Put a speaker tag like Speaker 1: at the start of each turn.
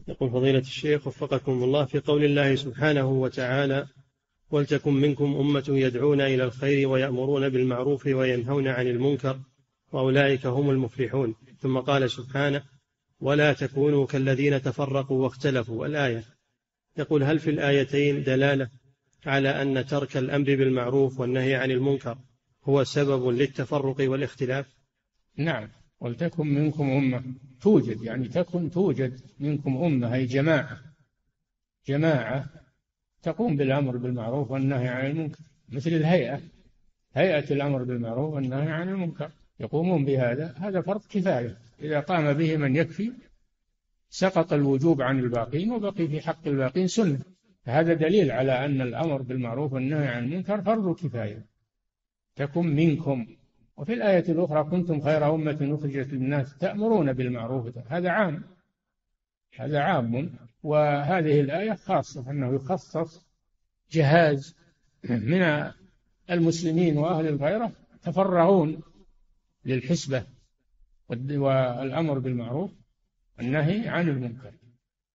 Speaker 1: يقول فضيلة الشيخ وفقكم الله، في قول الله سبحانه وتعالى: ولتكن منكم أمة يدعون إلى الخير ويأمرون بالمعروف وينهون عن المنكر وأولئك هم المفلحون، ثم قال سبحانه: ولا تكونوا كالذين تفرقوا واختلفوا الآية. يقول: هل في الآيتين دلالة على أن ترك الأمر بالمعروف والنهي عن المنكر هو سبب للتفرق والاختلاف؟
Speaker 2: نعم، ولتكن منكم أمة، توجد يعني توجد منكم أمة، هي جماعة تقوم بالأمر بالمعروف والنهي عن المنكر، مثل هيئة الأمر بالمعروف والنهي عن المنكر، يقومون بهذا، هذا فرض كفاية، إذا قام به من يكفي سقط الوجوب عن الباقين وبقي في حق الباقين سنة. هذا دليل على أن الأمر بالمعروف والنهي عن المنكر فرض كفاية. تكن منكم. وفي الآية الأخرى: كنتم خير أمة أخرجت للناس تأمرون بالمعروف. هذا عام. وهذه الآية خاصة، أنه يخصص جهاز من المسلمين وأهل الغيرة تفرغون للحسبة والأمر بالمعروف والنهي عن المنكر.